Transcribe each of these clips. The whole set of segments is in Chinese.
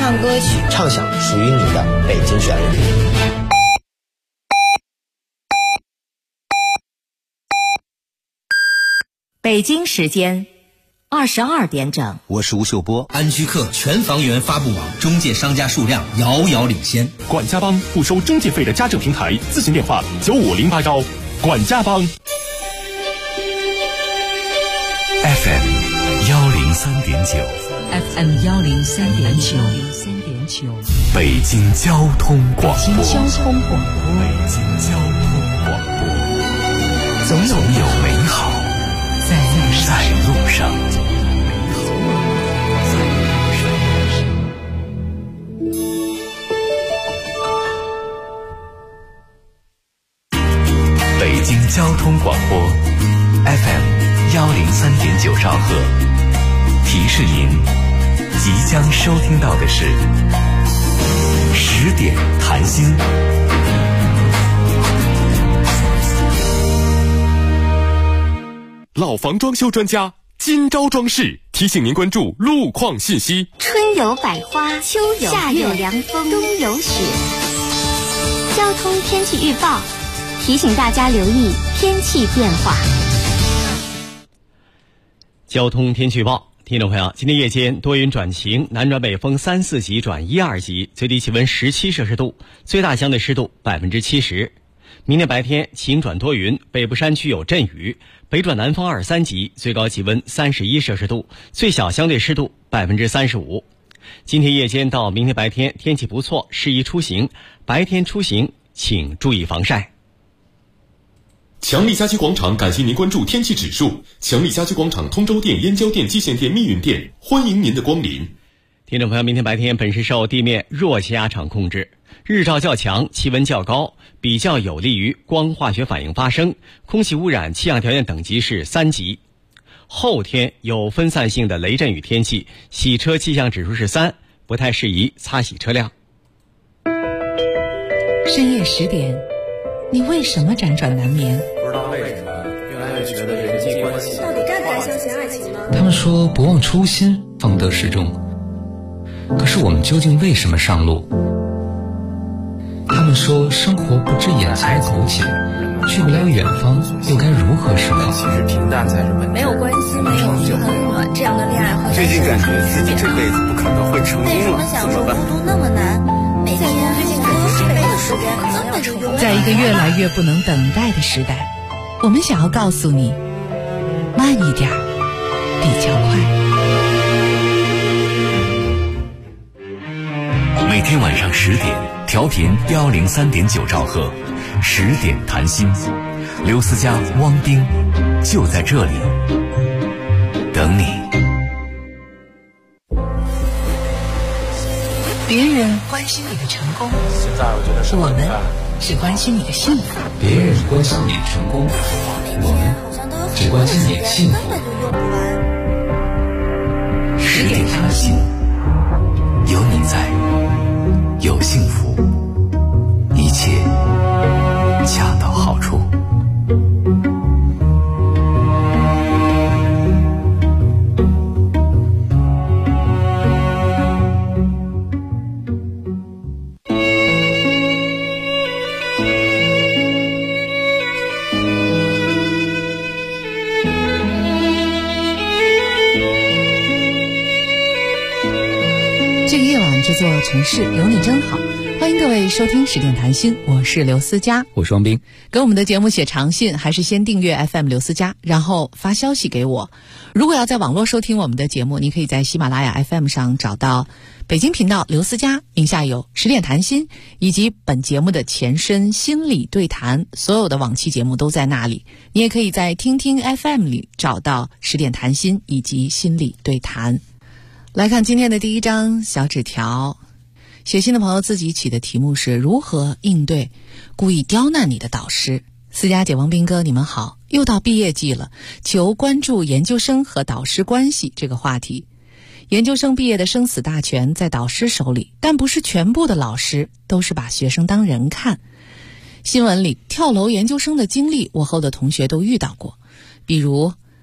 唱歌曲， 畅想属于你的北京旋律。 北京时间22点整， 我是吴秀波。 安居客全房源发布网中介商家数量遥遥领先。 管家帮不收中介费的家政平台，咨询电话9508管家帮。 FM 103.9 FM 103.9， 北京交通广播。 北京交通广播， 总有美好在路上。北京交通广播 FM 103.9兆赫，提示您即将收听到的是10点谈心。 老房装修专家今朝装饰提醒您关注路况信息。 春有百花，秋有夏有凉风，冬有雪。交通天气预报提醒大家留意天气变化。 交通天气预报，听众朋友，今天夜间多云转晴，南转北风3、4级转1、2级，最低气温17摄氏度，最大相对湿度70%。明天白天晴转多云，北部山区有阵雨，北转南风2、3级，最高气温31摄氏度，最小相对湿度35%。今天夜间到明天白天天气不错，适宜出行，白天出行请注意防晒。 强力家居广场感谢您关注天气指数。强力家居广场通州店、燕郊店、蓟县店、密云店，欢迎您的光临。 听众朋友，明天白天本市受地面弱气压场控制，日照较强，气温较高，比较有利于光化学反应发生，空气污染气象条件等级是3级。后天有分散性的雷阵雨天气，洗车气象指数是3，不太适宜擦洗车辆。 深夜10点，你为什么辗转难眠？ 不知道为什么越来越觉得人际关系到底该不该相信爱情呢？ 他们说不忘初心方得始终，可是我们究竟为什么上路？他们说生活不止眼前苟且，去不了远方又该如何是好？ 其实平淡才是本质。 没有关系，没有就很暖，这样的恋爱会最近感觉自己这辈子不可能会成功了，怎么办？ 孤独那么难，每天最近感觉这辈子时间可能要成功。 在一个越来越不能等待的时代，我们想要告诉你，慢一点比较快。 每天晚上10点，调频103.9兆赫，10点谈心。刘思佳、汪冰就在这里等你。 别人关心你的成功， 现在我觉得我们只关心你的幸福。 别人关心你的成功，我们只关心你的幸福。 10点谈心，有你在，有幸福，一切恰到好处。 这个夜晚，这座城市有你真好。欢迎各位收听10点谈心，我是刘思佳， 我是汪冰。 给我们的节目写长信，还是先订阅 FM 刘思佳，然后发消息给我。如果要在网络收听我们的节目，你可以在喜马拉雅 FM 上找到北京频道刘思佳，名下有10点谈心以及本节目的前身心理对谈，所有的往期节目都在那里。你也可以在听听 FM 里找到10点谈心以及心理对谈。来看今天的第一张小纸条，写信的朋友自己起的题目是如何应对故意刁难你的导师。思佳姐、王斌哥，你们好，又到毕业季了，求关注研究生和导师关系这个话题。研究生毕业的生死大权在导师手里，但不是全部的老师都是把学生当人看。新闻里跳楼研究生的经历，我和我的同学都遇到过，比如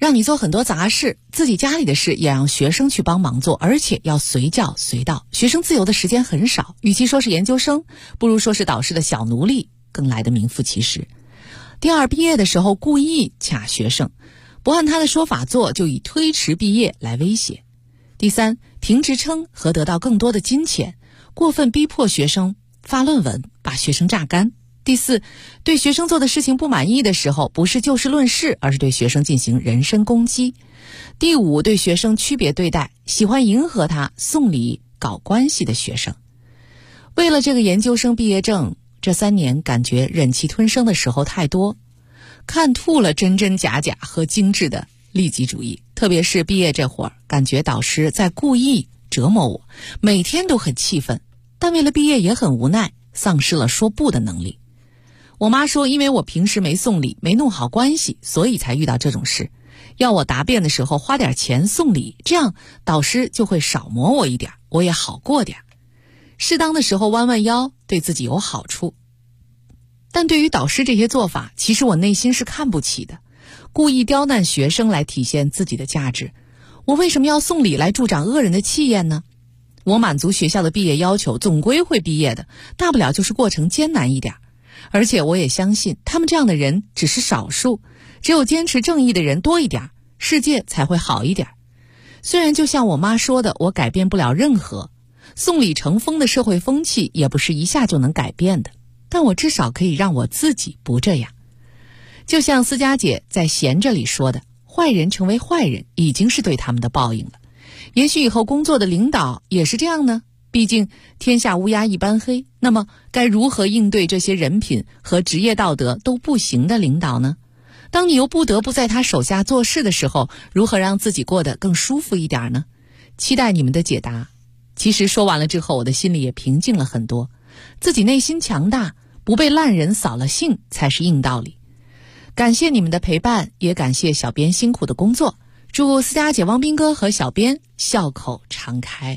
让你做很多杂事，自己家里的事也让学生去帮忙做，而且要随叫随到。学生自由的时间很少，与其说是研究生，不如说是导师的小奴隶，更来得名副其实。第二，毕业的时候故意卡学生，不按他的说法做，就以推迟毕业来威胁。第三，评职称和得到更多的金钱，过分逼迫学生发论文，把学生榨干。第四，对学生做的事情不满意的时候，不是就事论事，而是对学生进行人身攻击。第五，对学生区别对待，喜欢迎合他、送礼、搞关系的学生。为了这个研究生毕业证，这3年感觉忍气吞声的时候太多，看吐了真真假假和精致的利己主义。特别是毕业这会儿，感觉导师在故意折磨我，每天都很气愤，但为了毕业也很无奈，丧失了说不的能力。我妈说，因为我平时没送礼，没弄好关系，所以才遇到这种事。要我答辩的时候花点钱送礼，这样导师就会少磨我一点，我也好过点。适当的时候弯弯腰，对自己有好处。但对于导师这些做法，其实我内心是看不起的。故意刁难学生来体现自己的价值，我为什么要送礼来助长恶人的气焰呢？我满足学校的毕业要求，总归会毕业的，大不了就是过程艰难一点。而且我也相信，他们这样的人只是少数，只有坚持正义的人多一点，世界才会好一点。虽然就像我妈说的，我改变不了任何，送礼成风的社会风气也不是一下就能改变的，但我至少可以让我自己不这样。就像思佳姐在《闲着》里说的，坏人成为坏人已经是对他们的报应了。也许以后工作的领导也是这样呢，毕竟天下乌鸦一般黑。那么该如何应对这些人品和职业道德都不行的领导呢？当你又不得不在他手下做事的时候，如何让自己过得更舒服一点呢？期待你们的解答。其实说完了之后，我的心里也平静了很多，自己内心强大，不被烂人扫了兴才是硬道理。感谢你们的陪伴，也感谢小编辛苦的工作。祝思佳姐、汪斌哥和小编笑口常开。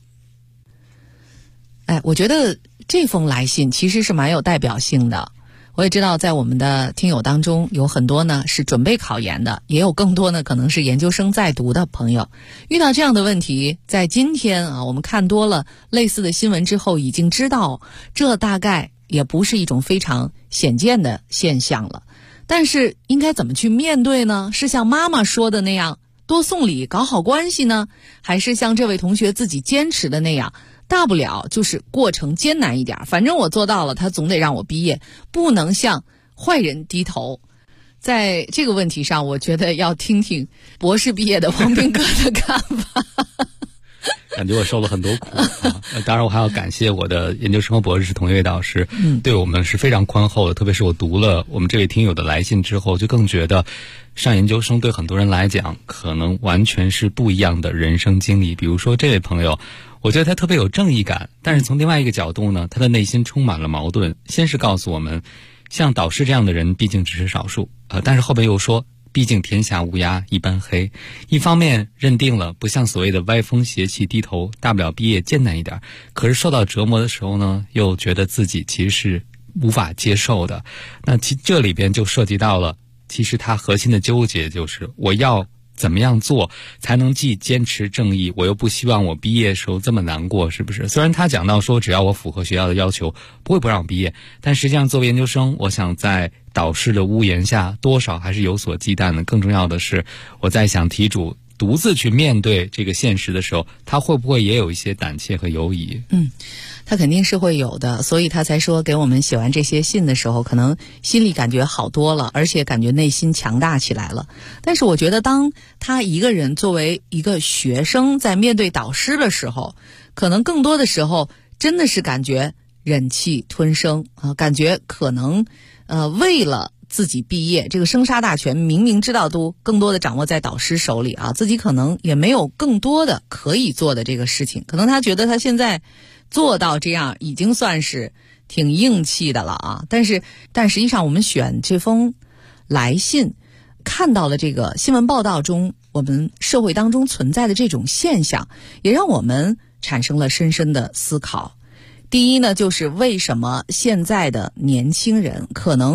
我觉得这封来信其实是蛮有代表性的。我也知道在我们的听友当中有很多呢是准备考研的，也有更多呢可能是研究生在读的朋友。遇到这样的问题，在今天我们看多了类似的新闻之后，已经知道这大概也不是一种非常鲜见的现象了。但是应该怎么去面对呢？是像妈妈说的那样多送礼搞好关系呢，还是像这位同学自己坚持的那样，大不了就是过程艰难一点，反正我做到了，他总得让我毕业，不能向坏人低头。在这个问题上，我觉得要听听博士毕业的王斌哥的看法。 感觉我受了很多苦当然我还要感谢我的研究生和博士同一位导师，对我们是非常宽厚的。特别是我读了我们这位听友的来信之后，就更觉得上研究生对很多人来讲可能完全是不一样的人生经历。比如说这位朋友，我觉得他特别有正义感，但是从另外一个角度呢，他的内心充满了矛盾。先是告诉我们像导师这样的人毕竟只是少数但是后边又说毕竟天下乌鸦一般黑。一方面认定了不向所谓的歪风邪气低头，大不了毕业艰难一点，可是受到折磨的时候呢，又觉得自己其实是无法接受的。那这里边就涉及到了其实他核心的纠结，就是我要怎么样做才能既坚持正义，我又不希望我毕业的时候这么难过，是不是？虽然他讲到说只要我符合学校的要求不会不让我毕业，但实际上作为研究生，我想在导师的屋檐下多少还是有所忌惮的。更重要的是，我在想题主独自去面对这个现实的时候，他会不会也有一些胆怯和犹疑？ 他肯定是会有的，所以他才说给我们写完这些信的时候，可能心里感觉好多了，而且感觉内心强大起来了。但是我觉得当他一个人作为一个学生在面对导师的时候，可能更多的时候真的是感觉忍气吞声感觉可能为了自己毕业，这个生杀大权明明知道都更多的掌握在导师手里自己可能也没有更多的可以做的这个事情。可能他觉得他现在做到这样已经算是挺硬气的了但实际上我们选这封来信，看到了这个新闻报道中我们社会当中存在的这种现象，也让我们产生了深深的思考。第一呢，就是为什么现在的年轻人可能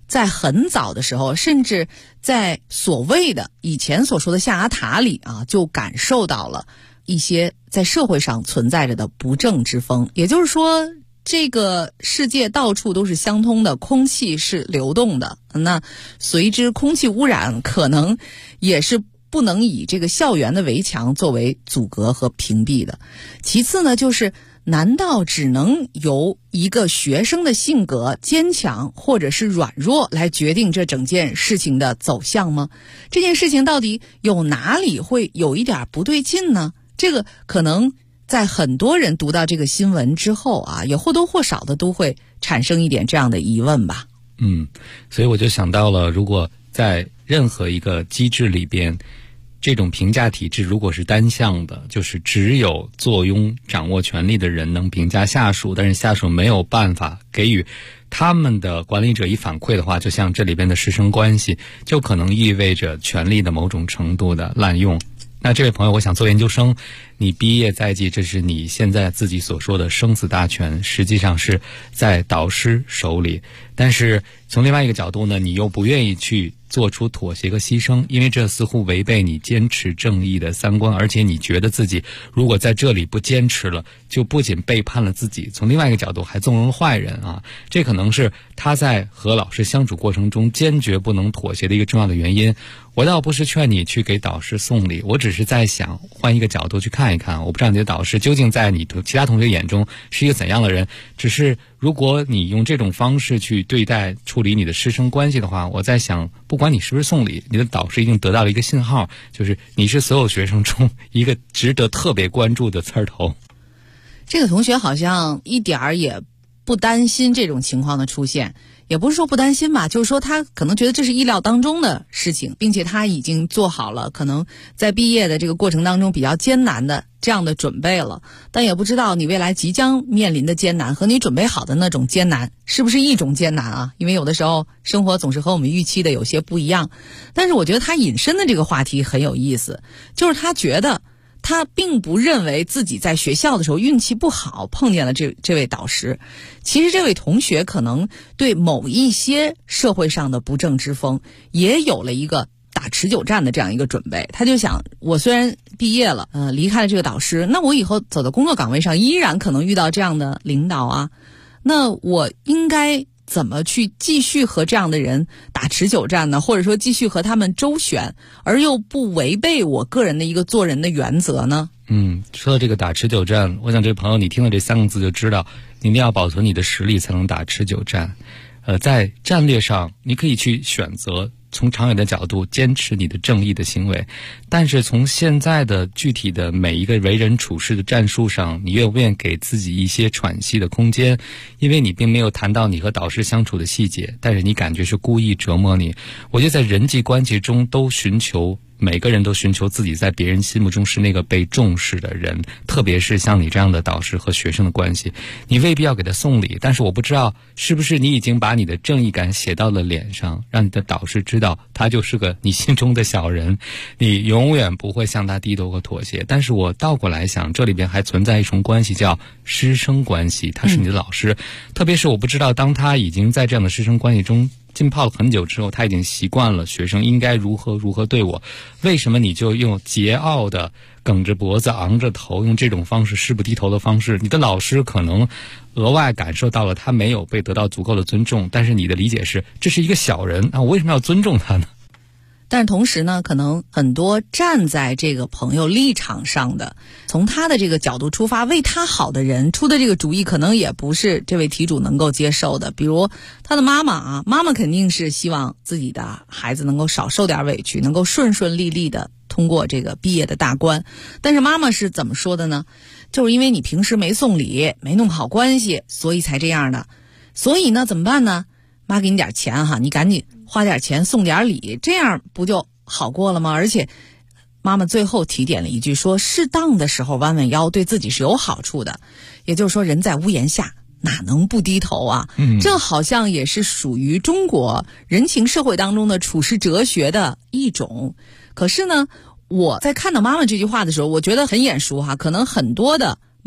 在很早的时候，甚至在所谓的以前所说的象牙塔里啊，就感受到了一些在社会上存在着的不正之风。也就是说，这个世界到处都是相通的，空气是流动的，那随之空气污染可能也是不能以这个校园的围墙作为阻隔和屏蔽的。其次呢，就是难道只能由一个学生的性格坚强或者是软弱来决定这整件事情的走向吗？这件事情到底有哪里会有一点不对劲呢？这个可能在很多人读到这个新闻之后啊，也或多或少的都会产生一点这样的疑问吧。 所以我就想到了，如果在任何一个机制里边，这种评价体制如果是单向的，就是只有坐拥掌握权力的人能评价下属，但是下属没有办法给予他们的管理者以反馈的话，就像这里边的师生关系，就可能意味着权力的某种程度的滥用。那这位朋友，我想做研究生，你毕业在即，这是你现在自己所说的生死大权，实际上是在导师手里。但是从另外一个角度呢，你又不愿意去做出妥协和牺牲，因为这似乎违背你坚持正义的三观，而且你觉得自己如果在这里不坚持了，就不仅背叛了自己，从另外一个角度还纵容了坏人啊！这可能是他在和老师相处过程中坚决不能妥协的一个重要的原因。我倒不是劝你去给导师送礼，我只是在想换一个角度去看一看，我不知道你的导师究竟在你其他同学眼中是一个怎样的人，只是如果你用这种方式去对待处理你的师生关系的话，我在想，不管你是不是送礼，你的导师已经得到了一个信号，就是你是所有学生中一个值得特别关注的刺儿头。 这个同学好像一点儿也不担心这种情况的出现，也不是说不担心吧，就是说他可能觉得这是意料当中的事情，并且他已经做好了可能在毕业的这个过程当中比较艰难的这样的准备了，但也不知道你未来即将面临的艰难和你准备好的那种艰难是不是一种艰难啊？因为有的时候生活总是和我们预期的有些不一样。但是我觉得他引申的这个话题很有意思，就是他觉得他并不认为自己在学校的时候运气不好碰见了这位导师，其实这位同学可能对某一些社会上的不正之风也有了一个打持久战的这样一个准备。他就想，我虽然毕业了，离开了这个导师，那我以后走到工作岗位上依然可能遇到这样的领导啊，那我应该怎么去继续和这样的人打持久战呢？或者说继续和他们周旋，而又不违背我个人的一个做人的原则呢？ 说到这个打持久战，我想这位朋友你听了这3个字就知道，你一定要保存你的实力才能打持久战。在战略上，你可以去选择从长远的角度坚持你的正义的行为，但是从现在的具体的每一个为人处事的战术上，你愿不愿意给自己一些喘息的空间？因为你并没有谈到你和导师相处的细节，但是你感觉是故意折磨你。我觉得在人际关系中每个人都寻求自己在别人心目中是那个被重视的人，特别是像你这样的导师和学生的关系，你未必要给他送礼，但是我不知道是不是你已经把你的正义感写到了脸上，让你的导师知道他就是个你心中的小人，你永远不会向他低头和妥协。但是我倒过来想，这里边还存在一重关系叫师生关系，他是你的老师，特别是我不知道当他已经在这样的师生关系中浸泡了很久之后，他已经习惯了学生应该如何对我，为什么你就用桀骜的梗着脖子昂着头，用这种方式誓不低头的方式？你的老师可能额外感受到了他没有被得到足够的尊重，但是你的理解是这是一个小人啊，我为什么要尊重他呢？ 但是同时呢，可能很多站在这个朋友立场上的，从他的这个角度出发为他好的人出的这个主意，可能也不是这位题主能够接受的。比如他的妈妈肯定是希望自己的孩子能够少受点委屈，能够顺顺利利的通过这个毕业的大关。但是妈妈是怎么说的呢？就是因为你平时没送礼，没弄好关系，所以才这样的。所以呢，怎么办呢？妈给你点钱哈，你赶紧花点钱送点礼，这样不就好过了吗？而且妈妈最后提点了一句，说适当的时候弯弯腰对自己是有好处的。也就是说，人在屋檐下哪能不低头啊？这好像也是属于中国人情社会当中的处世哲学的一种。可是呢，我在看到妈妈这句话的时候，我觉得很眼熟哈，可能很多的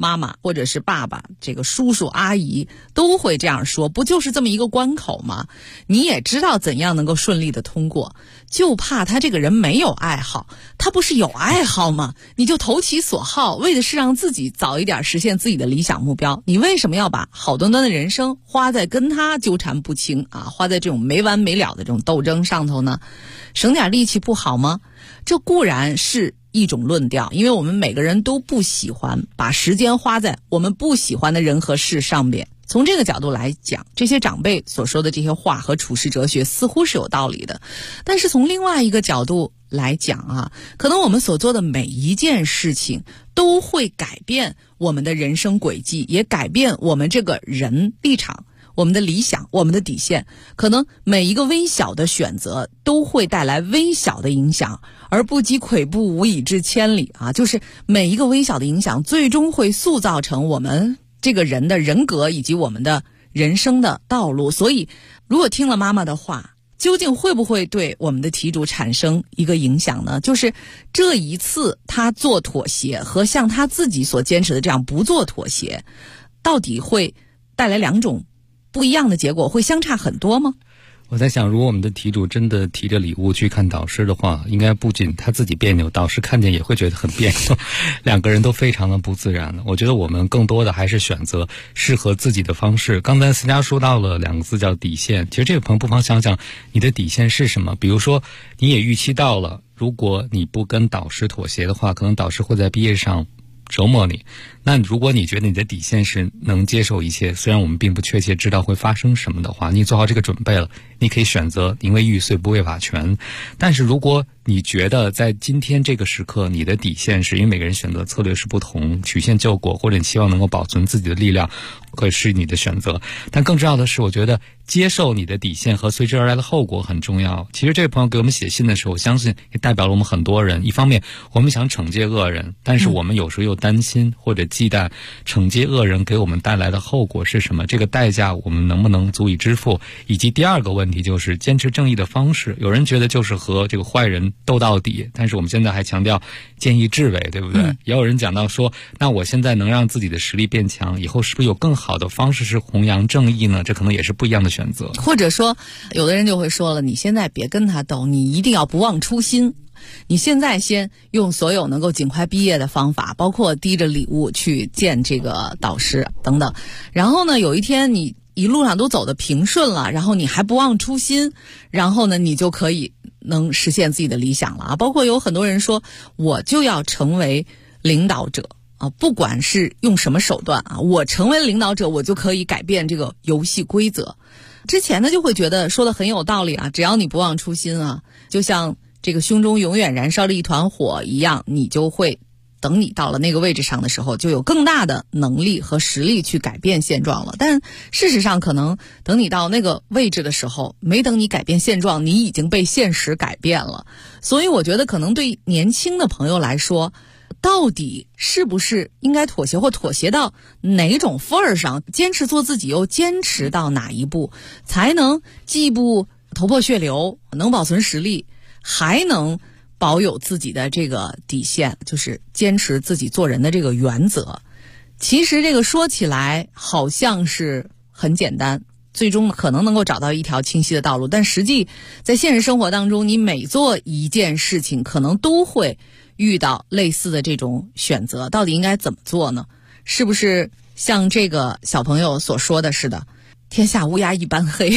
妈妈或者是爸爸，这个叔叔阿姨都会这样说，不就是这么一个关口吗？你也知道怎样能够顺利的通过，就怕他这个人没有爱好。他不是有爱好吗？你就投其所好，为的是让自己早一点实现自己的理想目标。你为什么要把好端端的人生花在跟他纠缠不清啊，花在这种没完没了的这种斗争上头呢？省点力气不好吗？这固然是一种论调，因为我们每个人都不喜欢把时间花在我们不喜欢的人和事上面。从这个角度来讲，这些长辈所说的这些话和处世哲学似乎是有道理的。但是从另外一个角度来讲啊，可能我们所做的每一件事情都会改变我们的人生轨迹，也改变我们这个人立场，我们的理想，我们的底线。可能每一个微小的选择都会带来微小的影响，而不积跬步无以至千里啊！就是每一个微小的影响最终会塑造成我们这个人的人格以及我们的人生的道路。所以如果听了妈妈的话，究竟会不会对我们的题主产生一个影响呢？就是这一次他做妥协和像他自己所坚持的这样不做妥协，到底会带来两种不一样的结果，会相差很多吗？ 我在想，如果我们的题主真的提着礼物去看导师的话，应该不仅他自己别扭，导师看见也会觉得很别扭，两个人都非常的不自然。我觉得我们更多的还是选择适合自己的方式。刚才思佳说到了两个字叫底线，其实这个朋友不妨想想你的底线是什么。比如说你也预期到了，如果你不跟导师妥协的话，可能导师会在毕业上折磨你。那如果你觉得你的底线是能接受一切，虽然我们并不确切知道会发生什么的话，你做好这个准备了，你可以选择宁为玉碎不为瓦全。但是如果你觉得在今天这个时刻你的底线是，因为每个人选择策略是不同，曲线救国或者你希望能够保存自己的力量，可以是你的选择。但更重要的是，我觉得接受你的底线和随之而来的后果很重要。其实这位朋友给我们写信的时候，我相信也代表了我们很多人。一方面我们想惩戒恶人，但是我们有时候又担心或者忌惮惩戒恶人给我们带来的后果是什么，这个代价我们能不能足以支付。以及第二个问题就是坚持正义的方式，有人觉得就是和这个坏人斗到底，但是我们现在还强调见义智为，对不对？也有人讲到说，那我现在能让自己的实力变强，以后是不是有更好的方式是弘扬正义呢？这可能也是不一样的选择。 或者说有的人就会说了，你现在别跟他斗，你一定要不忘初心，你现在先用所有能够尽快毕业的方法，包括提着礼物去见这个导师等等，然后呢有一天你一路上都走得平顺了，然后你还不忘初心，然后呢你就可以能实现自己的理想了啊！包括有很多人说，我就要成为领导者啊，不管是用什么手段啊，我成为领导者，我就可以改变这个游戏规则。之前呢就会觉得说的很有道理啊，只要你不忘初心啊，就像这个胸中永远燃烧着一团火一样，你就会等你到了那个位置上的时候，就有更大的能力和实力去改变现状了。但事实上可能等你到那个位置的时候，没等你改变现状，你已经被现实改变了。所以我觉得可能对年轻的朋友来说，到底是不是应该妥协，或妥协到哪种份儿上，坚持做自己又坚持到哪一步，才能既不头破血流，能保存实力，还能保有自己的这个底线，就是坚持自己做人的这个原则。其实这个说起来好像是很简单，最终可能能够找到一条清晰的道路，但实际在现实生活当中，你每做一件事情可能都会遇到类似的这种选择，到底应该怎么做呢？是不是像这个小朋友所说的似的，天下乌鸦一般黑？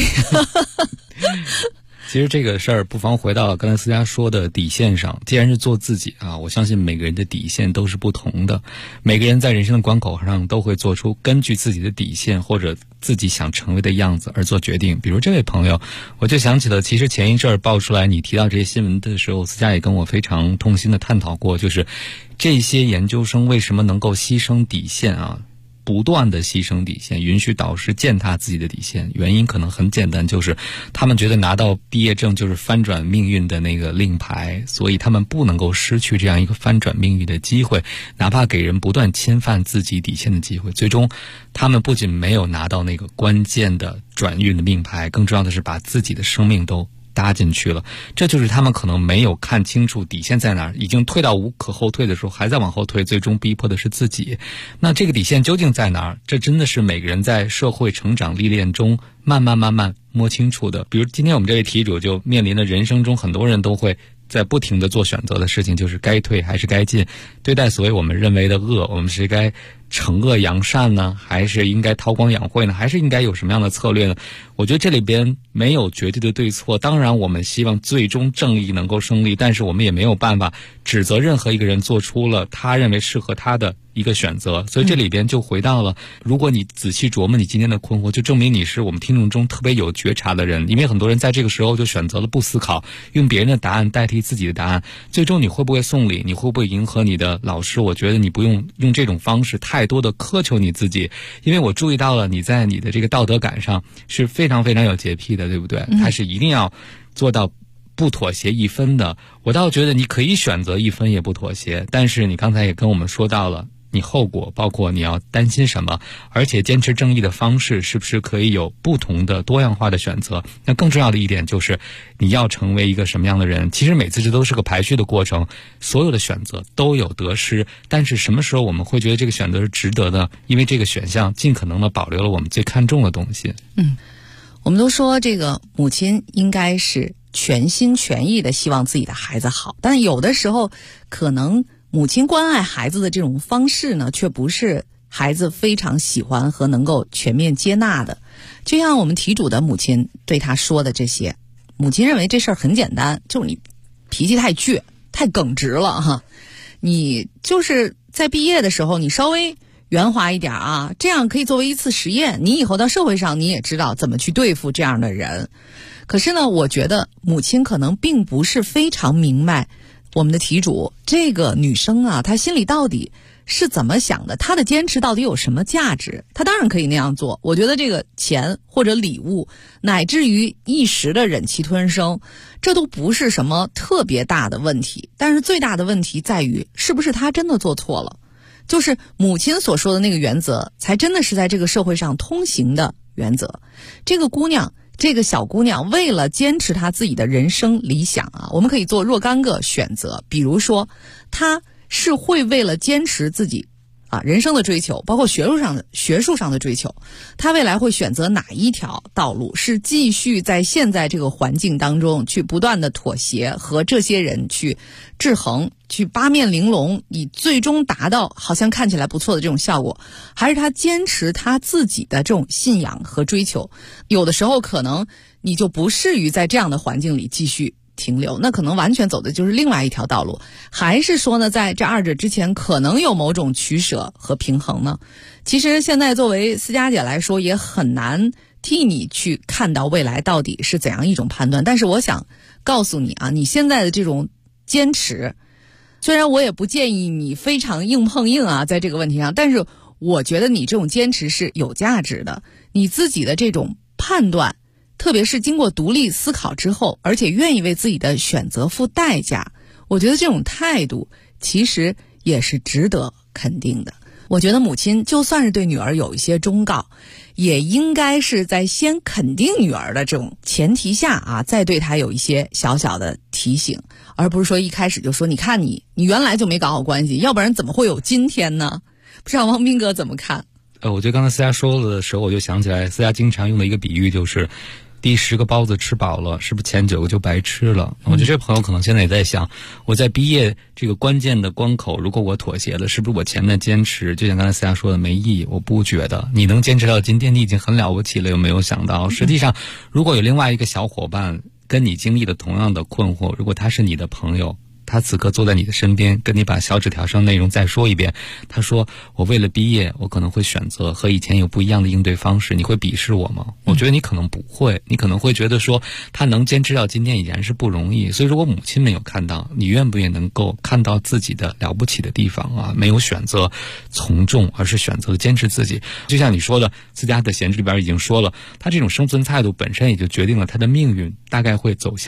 其实这个事儿不妨回到刚才思佳说的底线上。既然是做自己啊，我相信每个人的底线都是不同的，每个人在人生的关口上都会做出根据自己的底线或者自己想成为的样子而做决定。比如这位朋友，我就想起了，其实前一阵儿爆出来你提到这些新闻的时候，思佳也跟我非常痛心的探讨过，就是这些研究生为什么能够牺牲底线啊，不断的牺牲底线，允许导师践踏自己的底线。原因可能很简单，就是他们觉得拿到毕业证就是翻转命运的那个令牌，所以他们不能够失去这样一个翻转命运的机会，哪怕给人不断侵犯自己底线的机会。最终他们不仅没有拿到那个关键的转运的命牌，更重要的是把自己的生命都搭进去了。这就是他们可能没有看清楚底线在哪儿，已经退到无可后退的时候还在往后退，最终逼迫的是自己。那这个底线究竟在哪儿？这真的是每个人在社会成长历练中慢慢摸清楚的。比如今天我们这位题主就面临的人生中很多人都会在不停地做选择的事情，就是该退还是该进。对待所谓我们认为的恶，我们是该惩恶扬善呢，还是应该韬光养晦呢，还是应该有什么样的策略呢？我觉得这里边没有绝对的对错，当然我们希望最终正义能够胜利，但是我们也没有办法指责任何一个人做出了他认为适合他的一个选择。所以这里边就回到了，如果你仔细琢磨你今天的困惑，就证明你是我们听众中特别有觉察的人。因为很多人在这个时候就选择了不思考，用别人的答案代替自己的答案。最终你会不会送礼，你会不会迎合你的老师，我觉得你不用用这种方式太多的苛求你自己。因为我注意到了你在你的这个道德感上是非常有洁癖的，对不对？他是一定要做到不妥协一分的。我倒觉得你可以选择一分也不妥协，但是你刚才也跟我们说到了你后果，包括你要担心什么，而且坚持正义的方式是不是可以有不同的多样化的选择。那更重要的一点就是你要成为一个什么样的人。其实每次这都是个排序的过程，所有的选择都有得失，但是什么时候我们会觉得这个选择是值得的？因为这个选项尽可能的保留了我们最看重的东西。 我们都说这个母亲应该是全心全意的希望自己的孩子好，但有的时候可能母亲关爱孩子的这种方式呢，却不是孩子非常喜欢和能够全面接纳的。就像我们题主的母亲对他说的这些，母亲认为这事儿很简单，就是你脾气太倔太耿直了哈，你就是在毕业的时候你稍微圆滑一点啊，这样可以作为一次实验，你以后到社会上你也知道怎么去对付这样的人。可是呢，我觉得母亲可能并不是非常明白我们的题主这个女生啊，她心里到底是怎么想的，她的坚持到底有什么价值。她当然可以那样做，我觉得这个钱或者礼物乃至于一时的忍气吞声，这都不是什么特别大的问题。但是最大的问题在于，是不是她真的做错了，就是母亲所说的那个原则才真的是在这个社会上通行的原则。这个小姑娘为了坚持她自己的人生理想啊，我们可以做若干个选择。比如说她是会为了坚持自己人生的追求，包括学术上的追求，她未来会选择哪一条道路？是继续在现在这个环境当中去不断的妥协，和这些人去制衡，去八面玲珑，以最终达到好像看起来不错的这种效果，还是她坚持她自己的这种信仰和追求？有的时候可能你就不适于在这样的环境里继续停留，那可能完全走的就是另外一条道路。还是说呢，在这二者之前可能有某种取舍和平衡呢？其实现在作为思佳姐来说，也很难替你去看到未来到底是怎样一种判断。但是我想告诉你啊，你现在的这种坚持，虽然我也不建议你非常硬碰硬啊，在这个问题上，但是我觉得你这种坚持是有价值的。你自己的这种判断，特别是经过独立思考之后，而且愿意为自己的选择付代价，我觉得这种态度其实也是值得肯定的。我觉得母亲就算是对女儿有一些忠告，也应该是在先肯定女儿的这种前提下再对她有一些小小的提醒，而不是说一开始就说你看你原来就没搞好关系，要不然怎么会有今天呢？不知道汪斌哥怎么看？ 我觉得刚才思佳说的时候，我就想起来思佳经常用的一个比喻，就是第10个包子吃饱了，是不是前9个就白吃了？我觉得这朋友可能现在也在想，我在毕业这个关键的关口，如果我妥协了，是不是我前面坚持，就像刚才思佳说的没意义？我不觉得，你能坚持到今天，你已经很了不起了。有没有想到，实际上如果有另外一个小伙伴跟你经历的同样的困惑，如果他是你的朋友，他此刻坐在你的身边，跟你把小纸条上内容再说一遍。他说，我为了毕业，我可能会选择和以前有不一样的应对方式，你会鄙视我吗？我觉得你可能不会，你可能会觉得说他能坚持到今天已然是不容易。所以如果母亲没有看到，你愿不愿意能够看到自己的了不起的地方啊？没有选择从众，而是选择坚持自己。就像你说的，思佳的闲置里边已经说了，他这种生存态度本身也就决定了他的命运大概会走向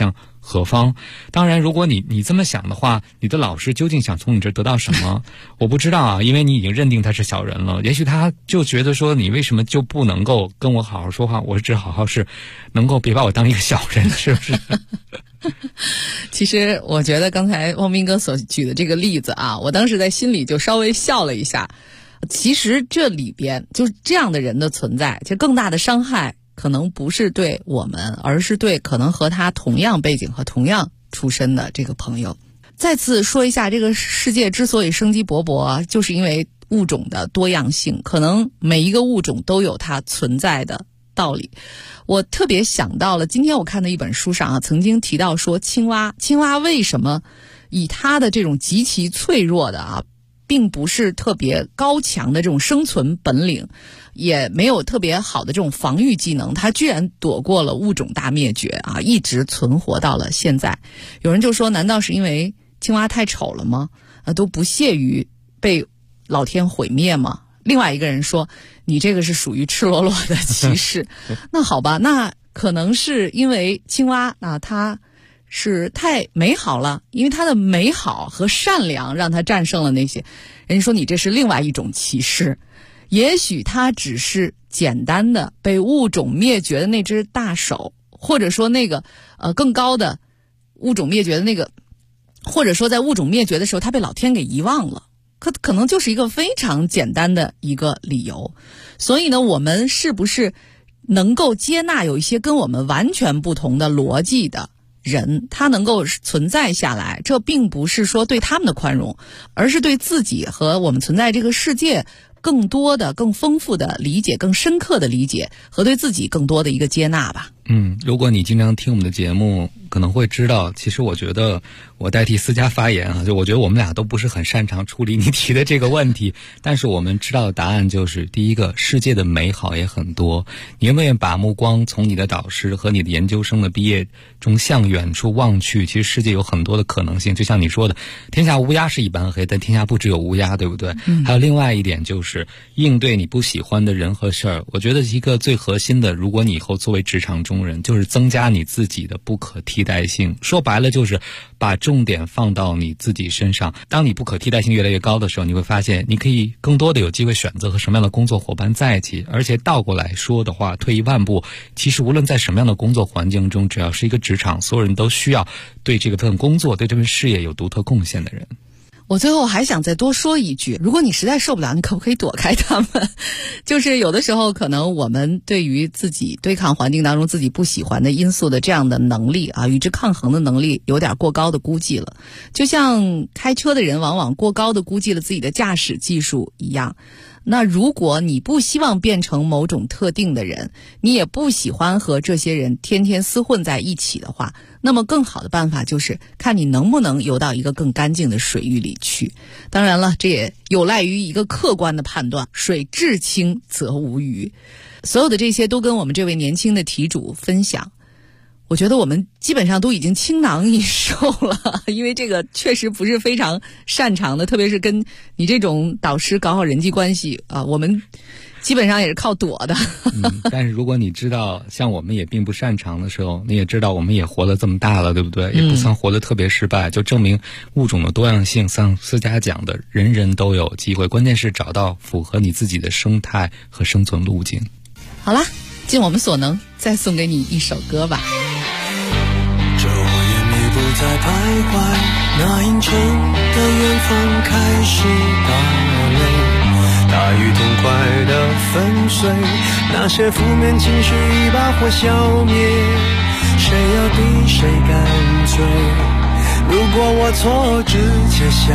何方？当然，如果你这么想的话，你的老师究竟想从你这得到什么？我不知道啊，因为你已经认定他是小人了。也许他就觉得说，你为什么就不能够跟我好好说话？我只好好是能够别把我当一个小人，是不是？ 其实我觉得刚才汪斌哥所举的这个例子啊，我当时在心里就稍微笑了一下。其实这里边就是这样的人的存在，其实更大的伤害可能不是对我们，而是对可能和他同样背景和同样出身的这个朋友。再次说一下，这个世界之所以生机勃勃，就是因为物种的多样性，可能每一个物种都有它存在的道理。我特别想到了今天我看的一本书上曾经提到说青蛙为什么以它的这种极其脆弱的并不是特别高强的这种生存本领，也没有特别好的这种防御技能，它居然躲过了物种大灭绝一直存活到了现在。有人就说，难道是因为青蛙太丑了吗？都不屑于被老天毁灭吗？另外一个人说，你这个是属于赤裸裸的歧视。那好吧，那可能是因为青蛙它是太美好了，因为它的美好和善良让它战胜了那些。人家说你这是另外一种歧视，也许它只是简单的被物种灭绝的那只大手，或者说那个更高的物种灭绝的那个，或者说在物种灭绝的时候它被老天给遗忘了，可能就是一个非常简单的一个理由。所以呢，我们是不是能够接纳有一些跟我们完全不同的逻辑的人，他能够存在下来，这并不是说对他们的宽容，而是对自己和我们存在这个世界更多的、更丰富的理解，更深刻的理解，和对自己更多的一个接纳吧。 如果你经常听我们的节目，可能会知道，其实我觉得我代替思佳发言就我觉得我们俩都不是很擅长处理你提的这个问题，但是我们知道的答案就是，第一个，世界的美好也很多，你愿不愿意把目光从你的导师和你的研究生的毕业中向远处望去？其实世界有很多的可能性，就像你说的，天下乌鸦是一般黑，但天下不只有乌鸦，对不对？还有另外一点就是应对你不喜欢的人和事儿。我觉得一个最核心的，如果你以后作为职场中人，就是增加你自己的不可替代性。说白了就是把重点放到你自己身上。当你不可替代性越来越高的时候，你会发现你可以更多的有机会选择和什么样的工作伙伴在一起。而且倒过来说的话，退一万步，其实无论在什么样的工作环境中，只要是一个职场，所有人都需要对这份工作、对这份事业有独特贡献的人。 我最后还想再多说一句，如果你实在受不了，你可不可以躲开他们？就是有的时候可能我们对于自己对抗环境当中自己不喜欢的因素的这样的能力与之抗衡的能力有点过高的估计了，就像开车的人往往过高的估计了自己的驾驶技术一样。那如果你不希望变成某种特定的人，你也不喜欢和这些人天天厮混在一起的话，那么更好的办法就是看你能不能游到一个更干净的水域里去。当然了，这也有赖于一个客观的判断，水至清则无鱼。所有的这些都跟我们这位年轻的题主分享，我觉得我们基本上都已经倾囊以授了，因为这个确实不是非常擅长的，特别是跟你这种导师搞好人际关系我们基本上也是靠躲的。 但是如果你知道像我们也并不擅长的时候，你也知道我们也活了这么大了，对不对？也不算活得特别失败，就证明物种的多样性，像思佳讲的，人人都有机会，关键是找到符合你自己的生态和生存路径。 好啦，尽我们所能，再送给你一首歌吧。 这我眼里不再徘徊，那阴沉的远方开始打雷，大雨痛快地粉碎那些负面情绪，一把火消灭，谁要比谁干脆，如果我错直接下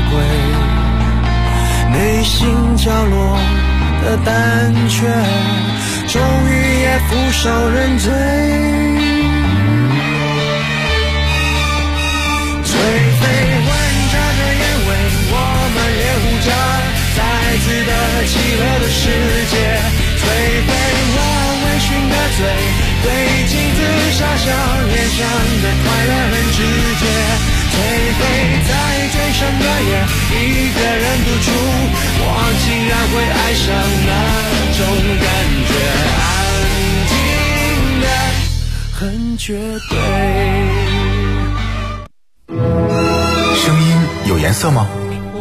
跪，内心角落的胆怯终于也俯首认罪，颓废混杂着烟味，我们也呼着再次的极乐的世界，颓废我微醺的嘴，对镜子傻笑，脸上的快乐很直接，颓废在最深的夜，一个人独处，我竟然会爱上那种感觉，安静的很绝对。 声音有颜色吗？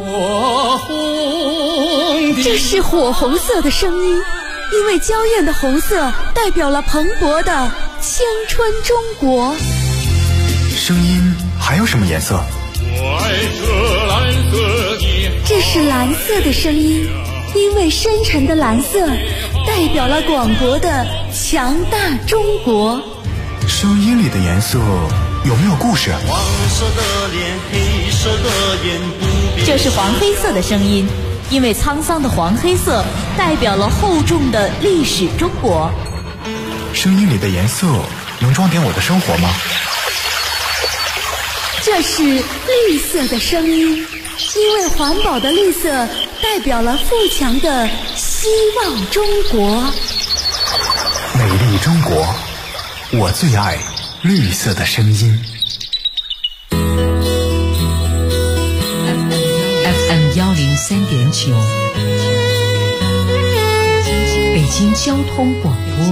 这是火红色的声音，因为娇艳的红色代表了蓬勃的青春中国。 声音还有什么颜色？ 这是蓝色的声音，因为深沉的蓝色代表了广博的强大中国。 声音里的颜色有没有故事？ 黄色的脸，黑色的眼，不变。 这是黄黑色的声音，因为沧桑的黄黑色代表了厚重的历史中国。 声音里的颜色能装点我的生活吗？ 这是绿色的声音，因为环保的绿色代表了富强的希望中国。 美丽中国，我最爱绿色的声音。 FM 103.9，北京交通广播，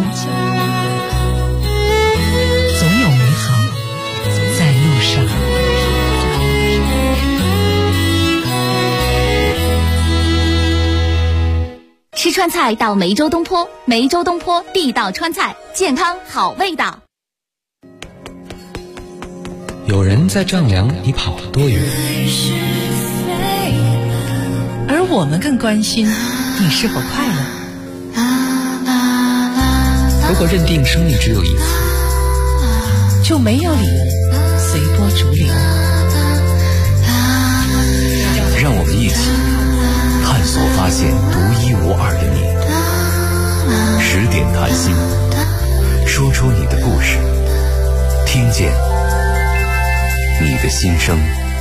总有美好在路上。 吃川菜到梅州东坡，梅州东坡地道川菜，健康好味道。 有人在丈量你跑了多远， 而我们更关心你是否快乐。 如果认定生命只有一次， 就没有理由随波逐流。 让我们一起探索发现独一无二的你。10点谈心，说出你的故事，听见你的心声。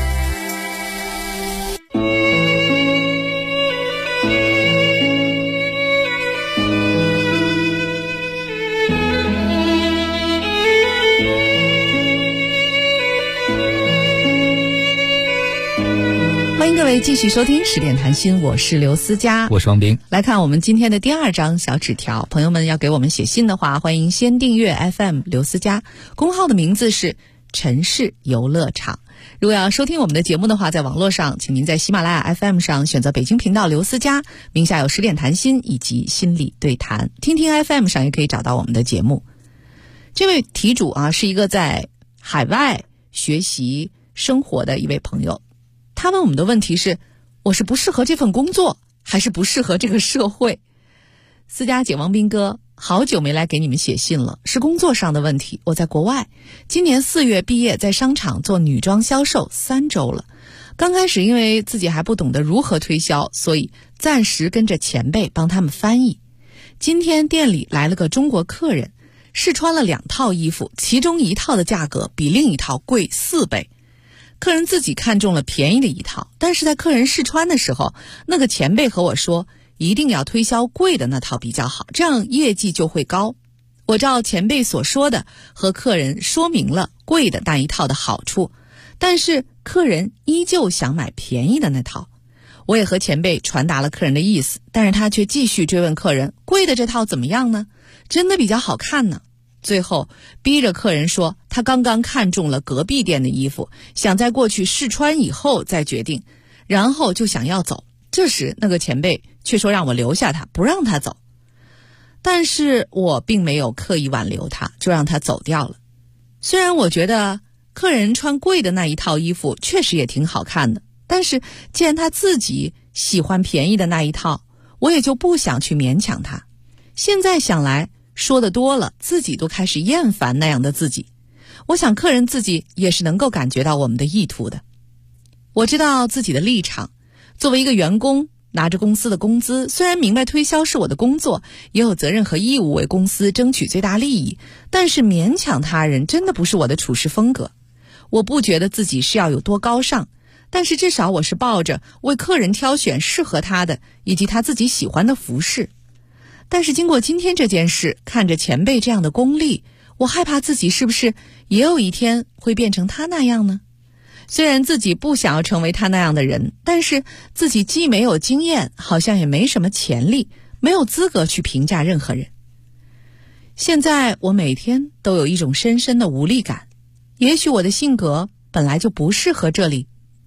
欢迎各位继续收听10点谈心，我是刘思佳， 我是王斌。 来看我们今天的第2张小纸条，朋友们要给我们写信的话，欢迎先订阅 FM 刘思佳，公号的名字是城市游乐场。如果要收听我们的节目的话，在网络上请您在喜马拉雅 FM 上选择北京频道刘思佳，名下有10点谈心以及心理对谈，听听 FM 上也可以找到我们的节目。这位题主啊，是一个在海外学习生活的一位朋友，他问我们的问题是：我是不适合这份工作，还是不适合这个社会？思佳姐，王斌哥，好久没来给你们写信了，是工作上的问题。我在国外，今年4月毕业，在商场做女装销售3周了。刚开始因为自己还不懂得如何推销，所以暂时跟着前辈帮他们翻译。今天店里来了个中国客人，试穿了2套衣服，其中1套的价格比另一套贵4倍。客人自己看中了便宜的一套，但是在客人试穿的时候，那个前辈和我说一定要推销贵的那套比较好，这样业绩就会高。我照前辈所说的和客人说明了贵的那一套的好处，但是客人依旧想买便宜的那套。我也和前辈传达了客人的意思，但是他却继续追问客人，贵的这套怎么样呢？真的比较好看呢。最后逼着客人说他刚刚看中了隔壁店的衣服，想在过去试穿以后再决定，然后就想要走。这时那个前辈却说让我留下他，不让他走。但是我并没有刻意挽留他，就让他走掉了。虽然我觉得客人穿贵的那一套衣服确实也挺好看的，但是既然他自己喜欢便宜的那一套，我也就不想去勉强他。现在想来，说的多了，自己都开始厌烦那样的自己。我想客人自己也是能够感觉到我们的意图的。我知道自己的立场，作为一个员工，拿着公司的工资，虽然明白推销是我的工作，也有责任和义务为公司争取最大利益，但是勉强他人真的不是我的处事风格。我不觉得自己是要有多高尚，但是至少我是抱着为客人挑选适合他的以及他自己喜欢的服饰。但是经过今天这件事，看着前辈这样的功力，我害怕自己是不是也有一天会变成他那样呢？虽然自己不想要成为他那样的人，但是自己既没有经验，好像也没什么潜力，没有资格去评价任何人。现在我每天都有一种深深的无力感，也许我的性格本来就不适合这里，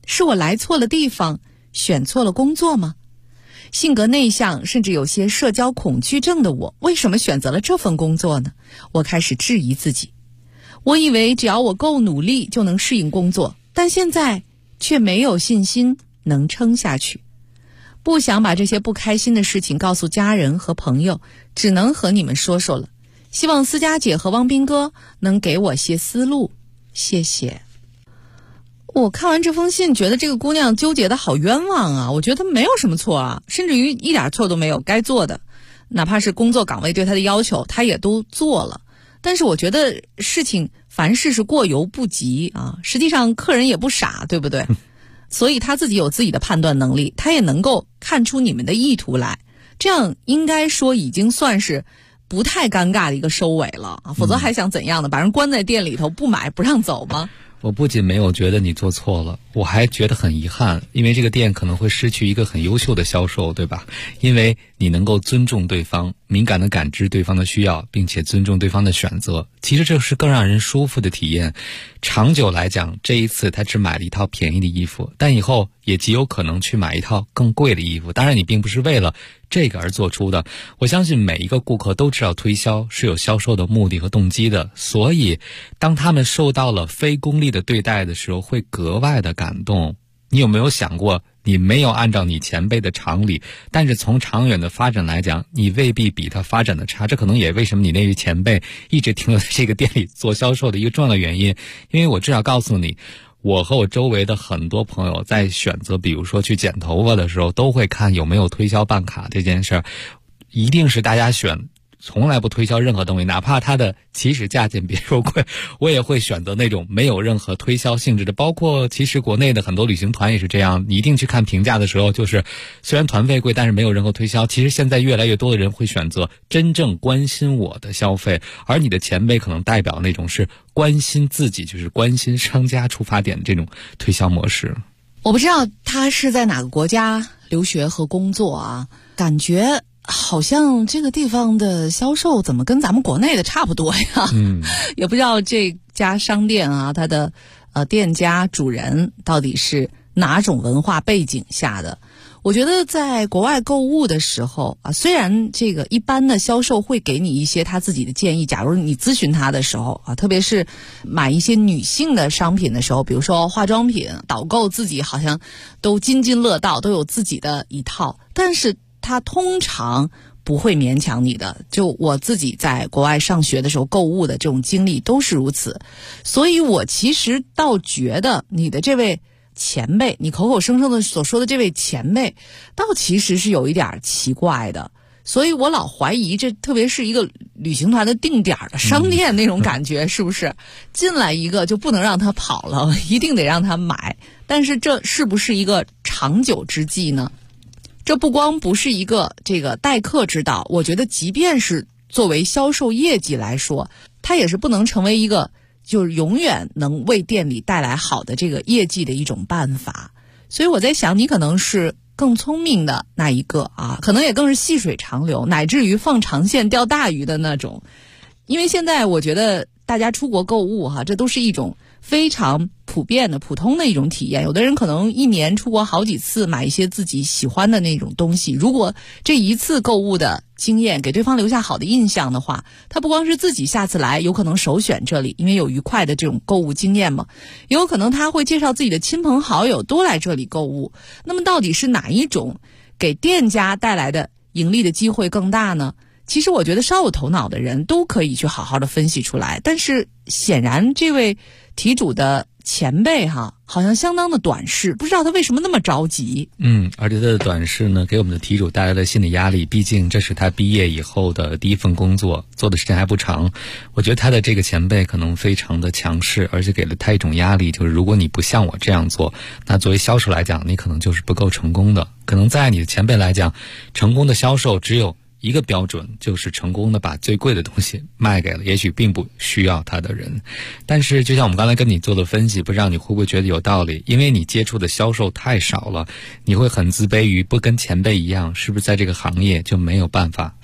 是我来错了地方，选错了工作吗？性格内向，甚至有些社交恐惧症的我，为什么选择了这份工作呢？我开始质疑自己。我以为只要我够努力就能适应工作，但现在却没有信心能撑下去。不想把这些不开心的事情告诉家人和朋友，只能和你们说说了。希望思佳姐和汪斌哥能给我些思路，谢谢。我看完这封信觉得这个姑娘纠结的好冤枉啊，我觉得没有什么错啊，甚至于一点错都没有，该做的哪怕是工作岗位对她的要求她也都做了。但是我觉得事情凡事是过犹不及啊，实际上客人也不傻，对不对？所以他自己有自己的判断能力，他也能够看出你们的意图来，这样应该说已经算是不太尴尬的一个收尾了啊，否则还想怎样呢？把人关在店里头不买不让走吗？ 我不仅没有觉得你做错了，我还觉得很遗憾，因为这个店可能会失去一个很优秀的销售，对吧？因为你能够尊重对方，敏感地感知对方的需要，并且尊重对方的选择，其实这是更让人舒服的体验。长久来讲，这一次他只买了一套便宜的衣服，但以后也极有可能去买一套更贵的衣服。当然你并不是为了这个而做出的，我相信每一个顾客都知道推销是有销售的目的和动机的，所以当他们受到了非功利的对待的时候会格外的感动。你有没有想过，你没有按照你前辈的常理，但是从长远的发展来讲，你未必比他发展的差，这可能也为什么你那位前辈一直停留在这个店里做销售的一个重要的原因。因为我至少告诉你，我和我周围的很多朋友在选择比如说去剪头发的时候，都会看有没有推销办卡这件事儿，一定是大家选从来不推销任何东西，哪怕它的起始价钱别说贵，我也会选择那种没有任何推销性质的。包括其实国内的很多旅行团也是这样，你一定去看评价的时候，就是虽然团费贵，但是没有任何推销。其实现在越来越多的人会选择真正关心我的消费，而你的前辈可能代表那种是关心自己，就是关心商家出发点的这种推销模式。 我不知道他是在哪个国家留学和工作啊，感觉好像这个地方的销售怎么跟咱们国内的差不多呀？也不知道这家商店啊，它的店家主人到底是哪种文化背景下的。我觉得在国外购物的时候啊，虽然这个一般的销售会给你一些他自己的建议，假如你咨询他的时候啊，特别是买一些女性的商品的时候，比如说化妆品导购，自己好像都津津乐道，都有自己的一套，但是他通常不会勉强你的。就我自己在国外上学的时候购物的这种经历都是如此，所以我其实倒觉得你的这位前辈，你口口声声的所说的这位前辈，倒其实是有一点奇怪的。所以我老怀疑这特别是一个旅行团的定点的商店那种感觉，是不是进来一个就不能让他跑了，一定得让他买？但是这是不是一个长久之计呢？这不光不是一个这个待客之道，我觉得即便是作为销售业绩来说，它也是不能成为一个就是永远能为店里带来好的这个业绩的一种办法。所以我在想，你可能是更聪明的那一个啊，可能也更是细水长流，乃至于放长线钓大鱼的那种。因为现在我觉得大家出国购物哈，这都是一种非常普遍的普通的一种体验。有的人可能一年出国好几次，买一些自己喜欢的那种东西，如果这一次购物的经验给对方留下好的印象的话，他不光是自己下次来有可能首选这里，因为有愉快的这种购物经验嘛，也有可能他会介绍自己的亲朋好友都来这里购物。那么到底是哪一种给店家带来的盈利的机会更大呢？其实我觉得稍有头脑的人都可以去好好的分析出来，但是显然这位题主的前辈好像相当的短视，不知道他为什么那么着急。 而且他的短视呢，给我们的题主带来了心理压力，毕竟这是他毕业以后的第一份工作，做的时间还不长。我觉得他的这个前辈可能非常的强势，而且给了他一种压力，就是如果你不像我这样做，那作为销售来讲，你可能就是不够成功的。可能在你的前辈来讲，成功的销售只有一个标准，就是成功的把最贵的东西卖给了也许并不需要它的人。但是就像我们刚才跟你做的分析，不知道你会不会觉得有道理，因为你接触的销售太少了，你会很自卑于不跟前辈一样，是不是在这个行业就没有办法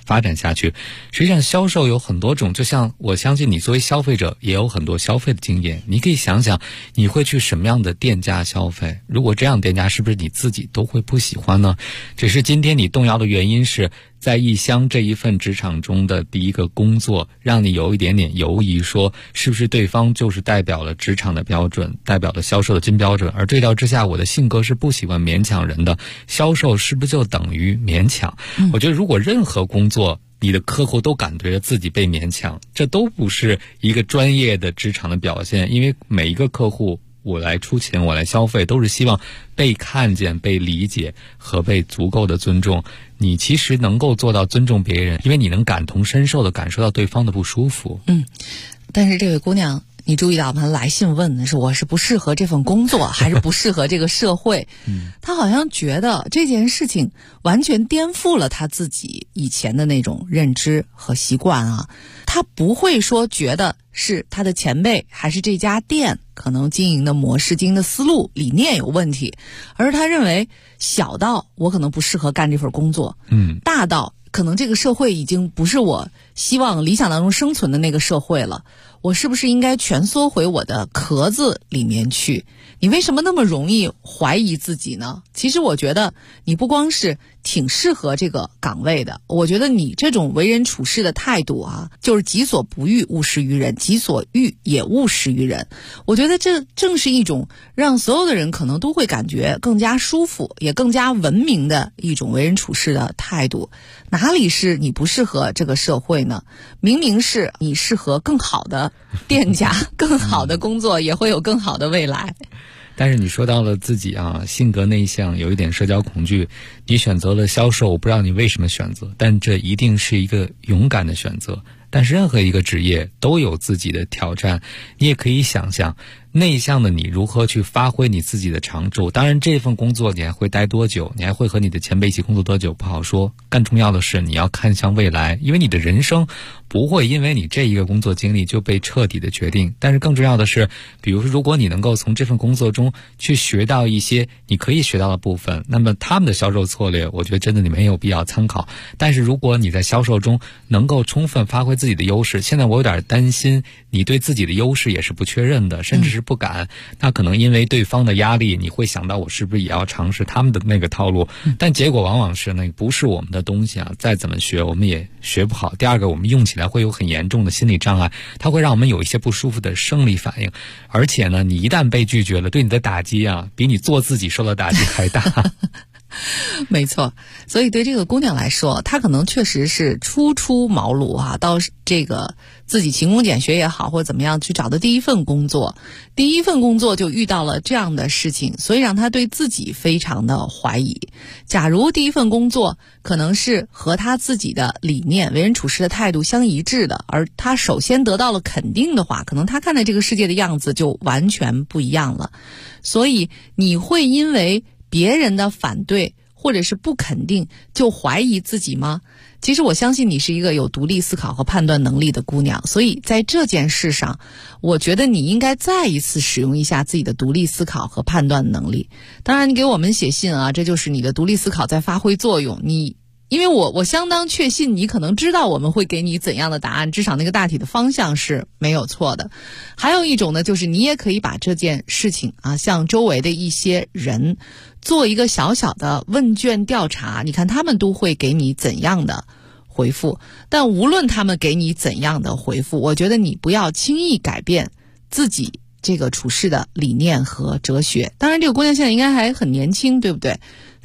发展下去。实际上销售有很多种，就像我相信你作为消费者也有很多消费的经验，你可以想想你会去什么样的店家消费，如果这样的店家是不是你自己都会不喜欢呢？只是今天你动摇的原因是在异乡这一份职场中的第一个工作让你有一点点犹疑，说是不是对方就是代表了职场的标准，代表了销售的金标准，而对照之下我的性格是不喜欢勉强人的，销售是不是就等于勉强？我觉得如果任何工作你的客户都感觉着自己被勉强，这都不是一个专业的职场的表现，因为每一个客户我来出钱，我来消费，都是希望被看见、被理解和被足够的尊重。你其实能够做到尊重别人，因为你能感同身受的感受到对方的不舒服。 但是这位姑娘，你注意到吗？来信问的是我是不适合这份工作，还是不适合这个社会？她好像觉得这件事情完全颠覆了她自己以前的那种认知和习惯啊。她不会说觉得是她的前辈还是这家店可能经营的模式、经营的思路、理念有问题，而她认为小到我可能不适合干这份工作，大到可能这个社会已经不是我希望理想当中生存的那个社会了，我是不是应该蜷缩回我的壳子里面去？你为什么那么容易怀疑自己呢？其实我觉得你不光是挺适合这个岗位的，我觉得你这种为人处事的态度啊，就是己所不欲，勿施于人，己所欲也勿施于人。我觉得这正是一种让所有的人可能都会感觉更加舒服，也更加文明的一种为人处事的态度。哪里是你不适合这个社会呢？明明是你适合更好的店家，更好的工作，也会有更好的未来。 但是你说到了自己啊，性格内向，有一点社交恐惧，你选择了销售，我不知道你为什么选择，但这一定是一个勇敢的选择。但是任何一个职业都有自己的挑战，你也可以想象内向的你如何去发挥你自己的长处。当然这份工作你还会待多久，你还会和你的前辈一起工作多久不好说，更重要的是你要看向未来，因为你的人生不会因为你这一个工作经历就被彻底的决定。但是更重要的是，比如说如果你能够从这份工作中去学到一些你可以学到的部分，那么他们的销售策略我觉得真的你没有必要参考。但是如果你在销售中能够充分发挥自己的优势，现在我有点担心你对自己的优势也是不确认的，甚至是不敢，那可能因为对方的压力，你会想到我是不是也要尝试他们的那个套路，但结果往往是那不是我们的东西啊，再怎么学我们也学不好。第二个，我们用起来会有很严重的心理障碍，它会让我们有一些不舒服的生理反应，而且呢，你一旦被拒绝了，对你的打击啊，比你做自己受到打击还大。 没错，所以对这个姑娘来说，她可能确实是初出茅庐啊，到这个自己勤工俭学也好，或者怎么样去找的第一份工作就遇到了这样的事情，所以让她对自己非常的怀疑。假如第一份工作可能是和她自己的理念、为人处事的态度相一致的，而她首先得到了肯定的话，可能她看待这个世界的样子就完全不一样了。所以你会因为别人的反对或者是不肯定就怀疑自己吗？其实我相信你是一个有独立思考和判断能力的姑娘，所以在这件事上，我觉得你应该再一次使用一下自己的独立思考和判断能力。当然你给我们写信啊，这就是你的独立思考在发挥作用。因为我相当确信你可能知道我们会给你怎样的答案，至少那个大体的方向是没有错的。还有一种呢，就是你也可以把这件事情啊，向周围的一些人做一个小小的问卷调查，你看他们都会给你怎样的回复。但无论他们给你怎样的回复，我觉得你不要轻易改变自己这个处事的理念和哲学。当然这个姑娘现在应该还很年轻，对不对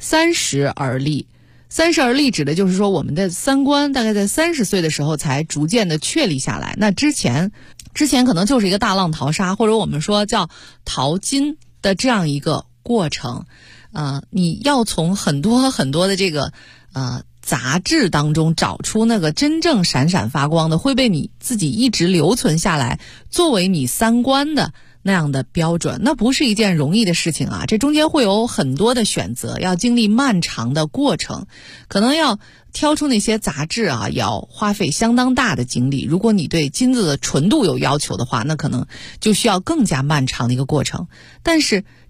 ？30而立指的就是说我们的三观大概在30岁的时候才逐渐的确立下来，那之前可能就是一个大浪淘沙，或者我们说叫淘金的这样一个过程。你要从很多很多的这个杂志当中找出那个真正闪闪发光的，会被你自己一直留存下来作为你三观的那样的标准，那不是一件容易的事情啊！这中间会有很多的选择，要经历漫长的过程，可能要挑出那些杂志啊，要花费相当大的精力。如果你对金子的纯度有要求的话，那可能就需要更加漫长的一个过程。但是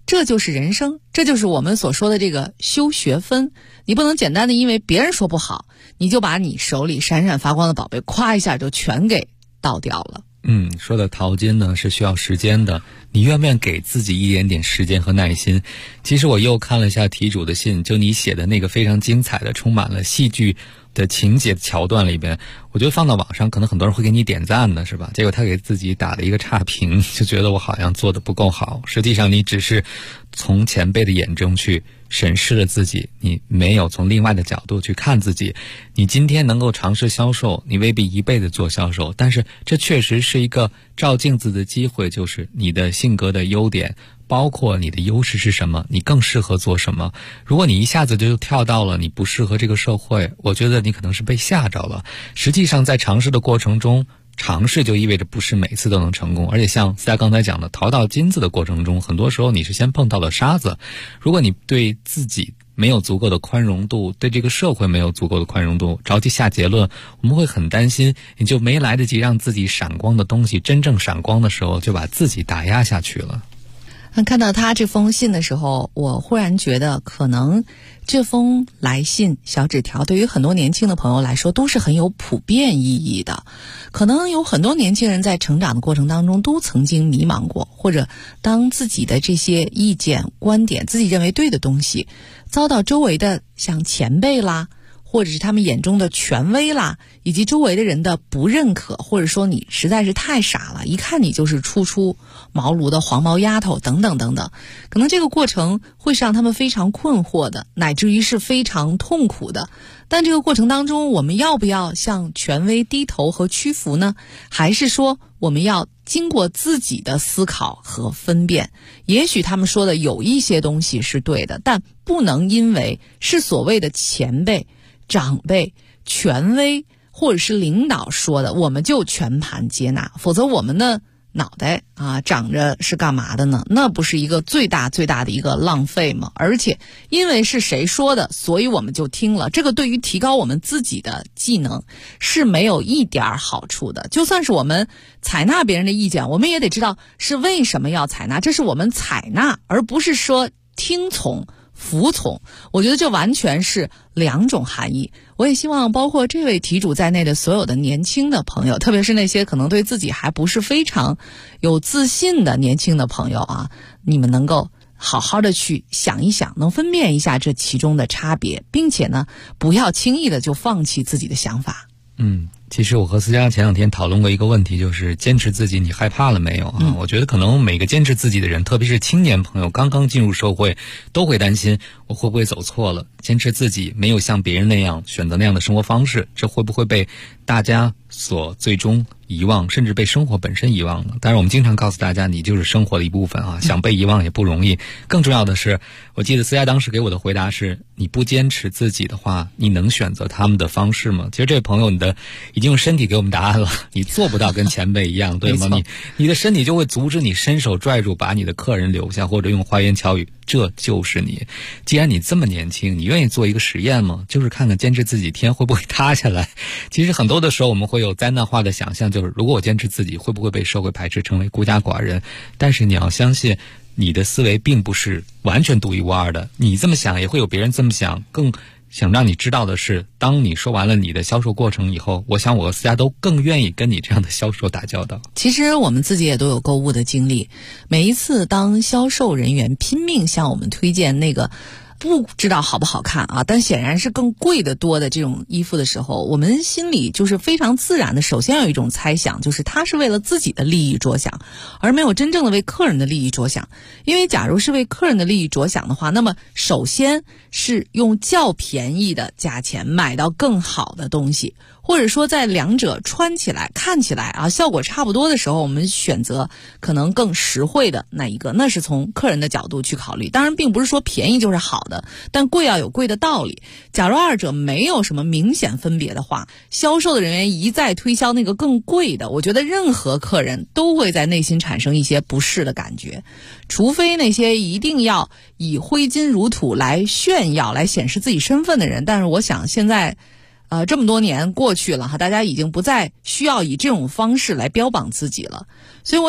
这就是人生，这就是我们所说的这个修学分。你不能简单的因为别人说不好，你就把你手里闪闪发光的宝贝夸一下就全给倒掉了。 说的淘金呢是需要时间的，你愿不愿给自己一点点时间和耐心？其实我又看了一下题主的信，就你写的那个非常精彩的充满了戏剧的情节桥段里边，我觉得放到网上可能很多人会给你点赞的，是吧？结果他给自己打了一个差评，就觉得我好像做得不够好。实际上你只是从前辈的眼中去审视了自己，你没有从另外的角度去看自己。你今天能够尝试销售，你未必一辈子做销售，但是这确实是一个照镜子的机会，就是你的性格的优点，包括你的优势是什么，你更适合做什么。如果你一下子就跳到了你不适合这个社会，我觉得你可能是被吓着了。实际上在尝试的过程中，尝试就意味着不是每次都能成功，而且像思佳刚才讲的，淘到金子的过程中，很多时候你是先碰到了沙子。如果你对自己没有足够的宽容度，对这个社会没有足够的宽容度，着急下结论，我们会很担心，你就没来得及让自己闪光的东西真正闪光的时候，就把自己打压下去了。 看到他这封信的时候，我忽然觉得可能这封来信小纸条对于很多年轻的朋友来说都是很有普遍意义的。可能有很多年轻人在成长的过程当中都曾经迷茫过，或者当自己的这些意见观点，自己认为对的东西遭到周围的像前辈啦，或者是他们眼中的权威啦，以及周围的人的不认可，或者说你实在是太傻了，一看你就是初出茅庐的黄毛丫头等等等等，可能这个过程会是让他们非常困惑的，乃至于是非常痛苦的。但这个过程当中，我们要不要向权威低头和屈服呢？还是说我们要经过自己的思考和分辨？也许他们说的有一些东西是对的，但不能因为是所谓的前辈、长辈、权威或者是领导说的，我们就全盘接纳，否则我们的脑袋长着是干嘛的呢？那不是一个最大的一个浪费吗？而且因为是谁说的，所以我们就听了，这个对于提高我们自己的技能是没有一点好处的。就算是我们采纳别人的意见，我们也得知道是为什么要采纳，这是我们采纳，而不是说听从服从。我觉得这完全是两种含义。我也希望包括这位题主在内的所有的年轻的朋友，特别是那些可能对自己还不是非常有自信的年轻的朋友你们能够好好的去想一想，能分辨一下这其中的差别，并且呢，不要轻易的就放弃自己的想法。 其实我和思佳前两天讨论过一个问题，就是坚持自己你害怕了没有我觉得可能每个坚持自己的人，特别是青年朋友刚刚进入社会，都会担心我会不会走错了，坚持自己没有像别人那样选择那样的生活方式，这会不会被大家所最终遗忘，甚至被生活本身遗忘了。但是我们经常告诉大家，你就是生活的一部分想被遗忘也不容易。更重要的是，我记得思佳当时给我的回答是，你不坚持自己的话，你能选择他们的方式吗？其实这位朋友，你已经用身体给我们答案了，你做不到跟前辈一样对吗？你的身体就会阻止你伸手拽住把你的客人留下，或者用花言巧语，这就是你。既然你这么年轻，你愿意做一个实验吗？就是看看坚持自己天会不会塌下来。其实很多的时候我们会有灾难化的想象，就是如果我坚持自己，会不会被社会排斥，成为孤家寡人？但是你要相信，你的思维并不是完全独一无二的，你这么想也会有别人这么想。更想让你知道的是，当你说完了你的销售过程以后，我想我和思佳都更愿意跟你这样的销售打交道。 其实我们自己也都有购物的经历，每一次当销售人员拼命向我们推荐那个不知道好不好看但显然是更贵的多的这种衣服的时候，我们心里就是非常自然的首先有一种猜想，就是他是为了自己的利益着想，而没有真正的为客人的利益着想。因为假如是为客人的利益着想的话，那么首先是用较便宜的价钱买到更好的东西，或者说在两者穿起来看起来效果差不多的时候，我们选择可能更实惠的那一个，那是从客人的角度去考虑。当然并不是说便宜就是好的，但贵要有贵的道理。假如二者没有什么明显分别的话，销售的人员一再推销那个更贵的，我觉得任何客人都会在内心产生一些不适的感觉。除非那些一定要以挥金如土来炫耀来显示自己身份的人，但是我想现在这么多年过去了大家已经不再需要以这种方式来标榜自己了。所以我想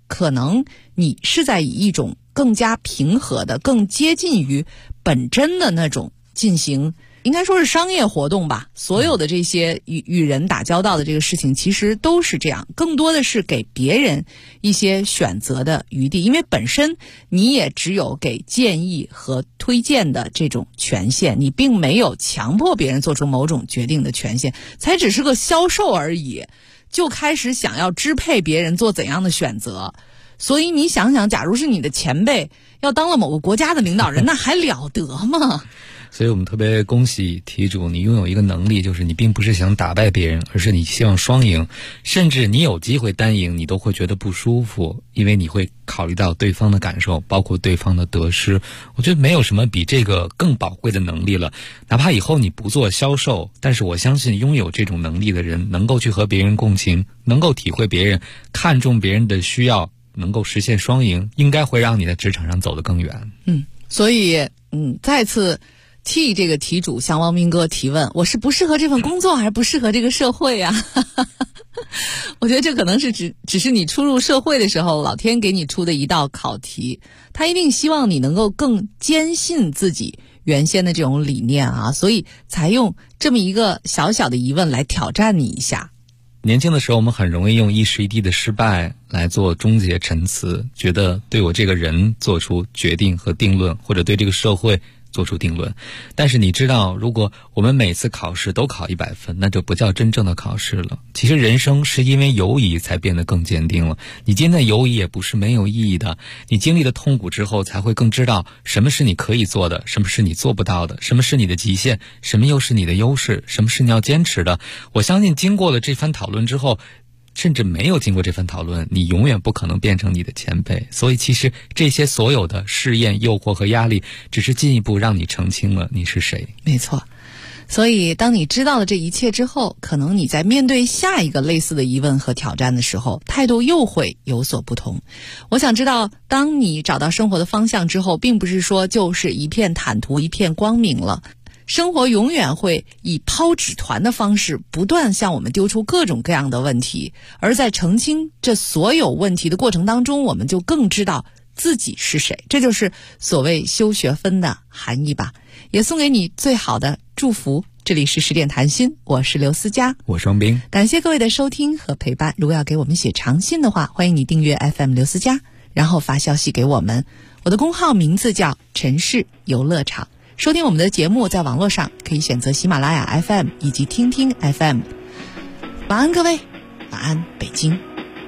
可能你是在以一种更加平和的、更接近于本真的那种进行，应该说是商业活动吧。所有的这些与人打交道的这个事情其实都是这样，更多的是给别人一些选择的余地，因为本身你也只有给建议和推荐的这种权限，你并没有强迫别人做出某种决定的权限，才只是个销售而已，就开始想要支配别人做怎样的选择。所以你想想，假如是你的前辈要当了某个国家的领导人，那还了得吗？ 所以我们特别恭喜题主，你拥有一个能力，就是你并不是想打败别人，而是你希望双赢，甚至你有机会单赢，你都会觉得不舒服，因为你会考虑到对方的感受，包括对方的得失。我觉得没有什么比这个更宝贵的能力了。哪怕以后你不做销售，但是我相信拥有这种能力的人，能够去和别人共情，能够体会别人，看重别人的需要，能够实现双赢，应该会让你在职场上走得更远。 所以再次替这个题主向汪明哥提问，我是不适合这份工作还是不适合这个社会啊？我觉得这可能是只是你初入社会的时候老天给你出的一道考题，他一定希望你能够更坚信自己原先的这种理念啊，所以才用这么一个小小的疑问来挑战你一下。 年轻的时候我们很容易用一时一地的失败来做终结陈词，觉得对我这个人做出决定和定论，或者对这个社会做出定论。但是你知道，如果我们每次考试都考100分，那就不叫真正的考试了。其实人生是因为犹疑才变得更坚定了，你今天的犹疑也不是没有意义的，你经历了痛苦之后才会更知道什么是你可以做的，什么是你做不到的，什么是你的极限，什么又是你的优势，什么是你要坚持的。我相信经过了这番讨论之后，甚至没有经过这番讨论，你永远不可能变成你的前辈。所以其实这些所有的试验、诱惑和压力，只是进一步让你澄清了你是谁。 没错。所以当你知道了这一切之后，可能你在面对下一个类似的疑问和挑战的时候，态度又会有所不同。我想知道，当你找到生活的方向之后，并不是说就是一片坦途、一片光明了。生活永远会以抛纸团的方式不断向我们丢出各种各样的问题，而在澄清这所有问题的过程当中，我们就更知道自己是谁。这就是所谓修学分的含义吧。也送给你最好的祝福。这里是10点谈心，我是刘思佳， 我是双冰。 感谢各位的收听和陪伴。如果要给我们写长信的话，欢迎你订阅 FM 刘思佳，然后发消息给我们。我的公号名字叫城市游乐场。收听我们的节目，在网络上可以选择喜马拉雅 FM 以及听听 FM。 晚安各位，晚安北京。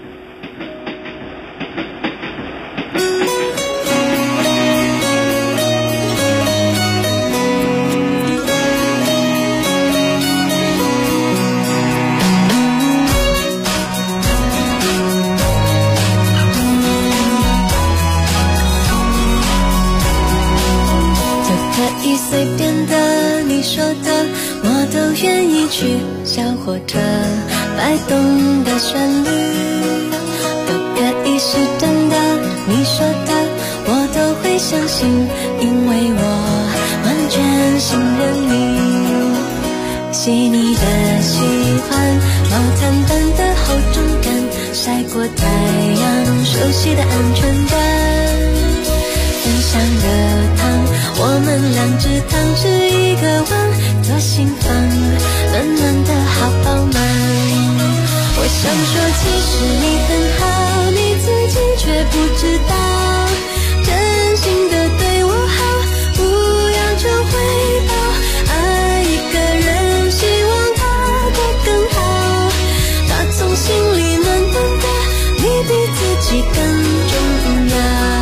随便的你说的我都愿意去，小火车摆动的旋律都可以是真的，你说的我都会相信，因为我完全信任你。细腻的喜欢，毛毯般的厚重感，晒过太阳，熟悉的安全感，分享的糖，我们2只汤匙一个碗，做心房，暖暖的好饱满。我想说其实你很好，你自己却不知道，真心的对我好，不要求回报，爱一个人希望他过更好，打从心里暖暖的，你比自己更重要。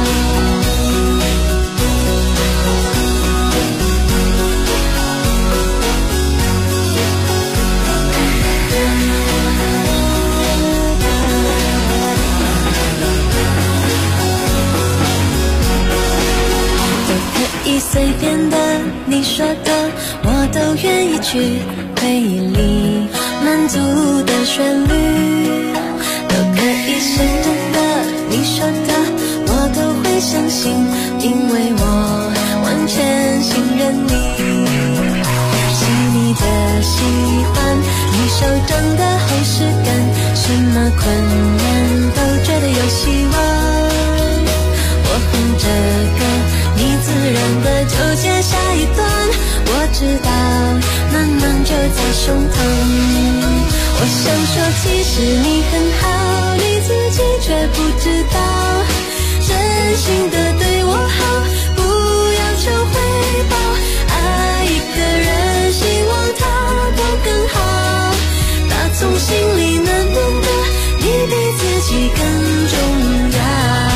随便的你说的我都愿意去，回忆里满足的旋律都可以是真的，你说的我都会相信，因为我完全信任你。细腻的喜欢，你手掌的厚实感，什么困难都觉得有希望。我哼着歌，你自然的就接下一段。我知道暖暖就在胸膛。我想说其实你很好，你自己却不知道。真心的对我好，不要求回报。爱一个人，希望他过更好。打从心里暖暖的，你比自己更重要。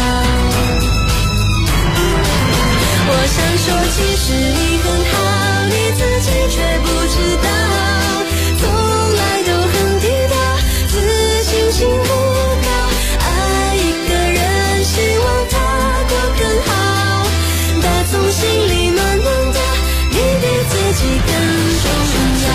我想说其实你很好，你自己却不知道。从来都很低调，自信心不高。爱一个人，希望他过更好。打从心里暖暖的，你比自己更重要。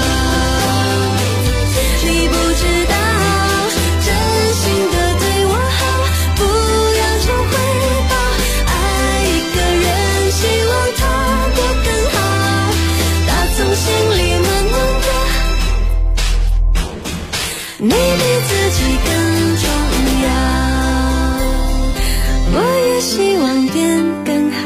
你不知道，真心的对我好，不要求回报。爱一个人，希望他过更好。打从心里暖暖的，你比自己更重要。我也希望变更好。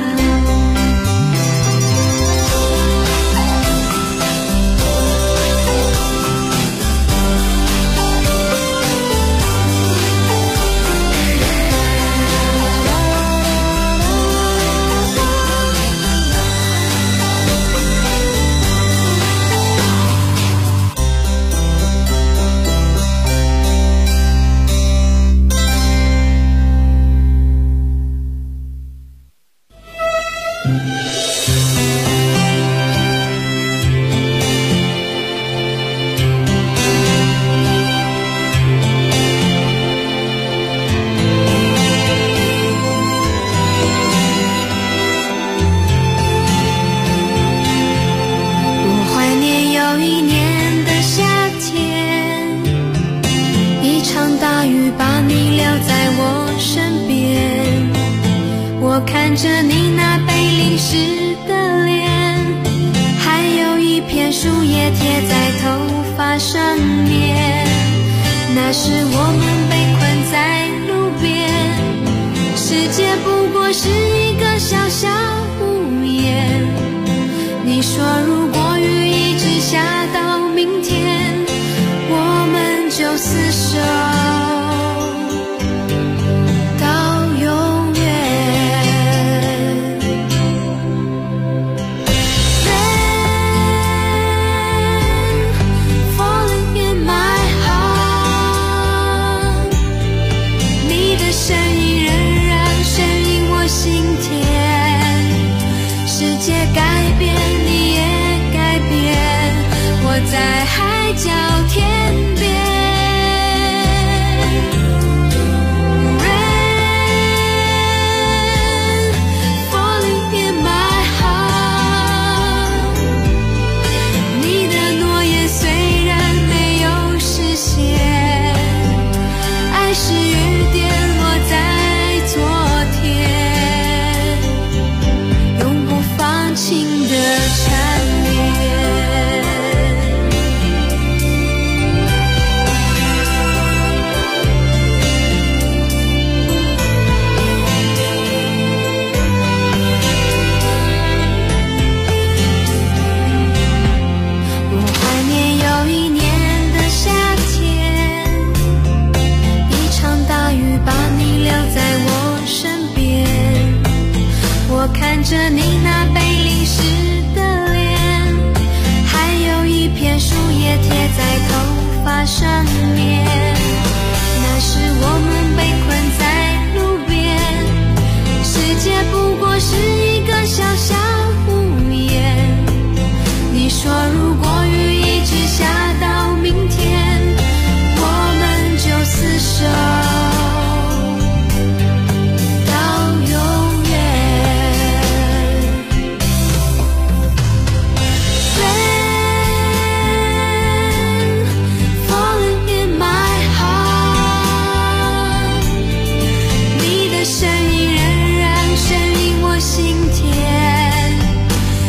看着你那被淋湿的脸，还有一片树叶贴在头发上面。那时我们被困在路边，世界不过是一个小小屋檐。你说如果雨一直下到明天，我们就厮守在海角天边。说如果雨一直下大